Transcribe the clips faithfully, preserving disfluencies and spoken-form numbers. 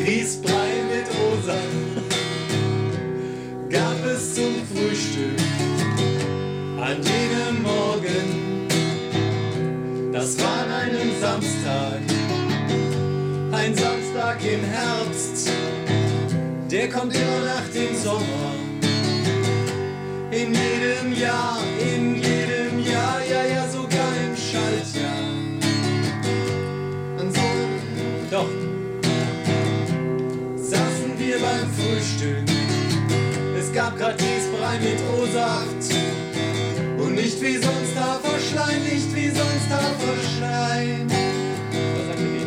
Grießbrei mit Rosa gab es zum Frühstück an jedem Morgen. Das war an einem Samstag, ein Samstag im Herbst. Der kommt immer nach dem Sommer, in jedem Jahr, in jedem Jahr, ja, ja, sogar im Schaltjahr. Und so, doch, saßen wir beim Frühstück. Es gab grad Grießbrei mit O-Saft und nicht wie sonst Haferschleim, nicht wie sonst Haferschleim. Was sagt ihr?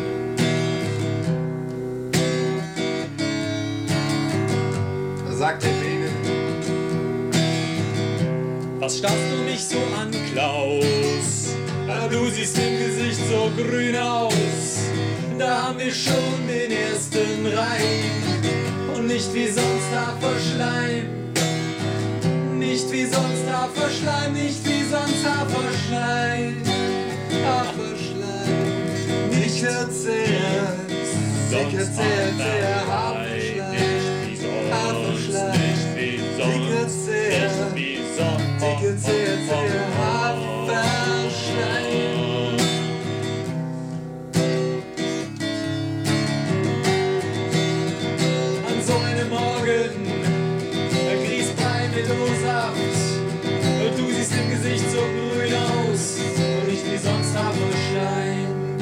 Sagt der Bene. Was starrst du mich so an, Klaus? Du siehst im Gesicht so grün aus. Da haben wir schon den ersten Reim. Und nicht wie sonst Haferschleim. Nicht wie sonst Haferschleim, nicht wie sonst Haferschleim. Haferschleim. Nicht verzehrt. Sicher zehrt der Haferschleim. Haferschleim, dicke Zehe, dicke Zehe, Zehe, Haferschleim. An so einem Morgen, Grießbrei mit O-Saft, du siehst im Gesicht so grün aus und nicht wie sonst Haferschleim.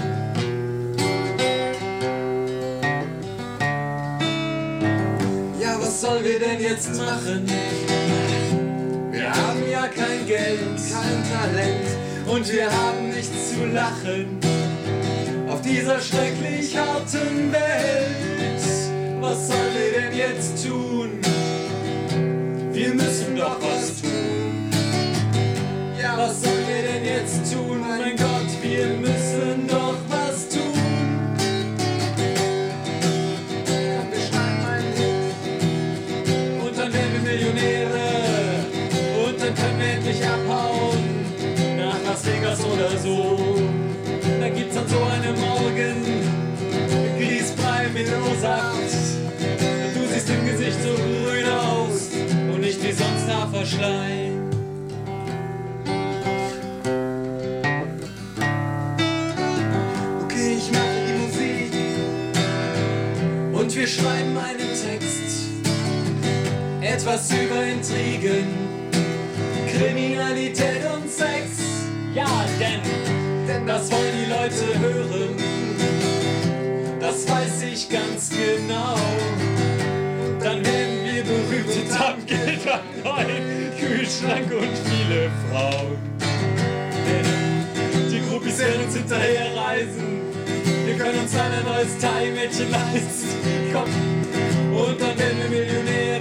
Was sollen wir denn jetzt machen? Wir haben ja kein Geld, kein Talent und wir haben nichts zu lachen auf dieser schrecklich harten Welt. Was sollen wir denn jetzt tun? Wir müssen doch was tun. Ja, was sollen wir denn jetzt tun? Mein Gott, wir müssen doch was tun. Millionäre und dann können wir endlich abhauen nach Las Vegas oder so. Da gibt's an so einem Morgen Grießbrei mit O-Saft. Du siehst im Gesicht so grün aus und nicht wie sonst Haferschleim. Okay, ich mache die Musik und wir schreiben einen Text. Etwas über Intrigen, Kriminalität und Sex. Ja, denn, denn das wollen die Leute hören. Das weiß ich ganz genau. Dann werden wir berühmt und haben Geld am neuen Kühlschrank und viele Frauen. Denn die Groupies werden uns hinterher reisen. Wir können uns ein neues Thai-Mädchen leisten. Komm, und dann werden wir Millionär.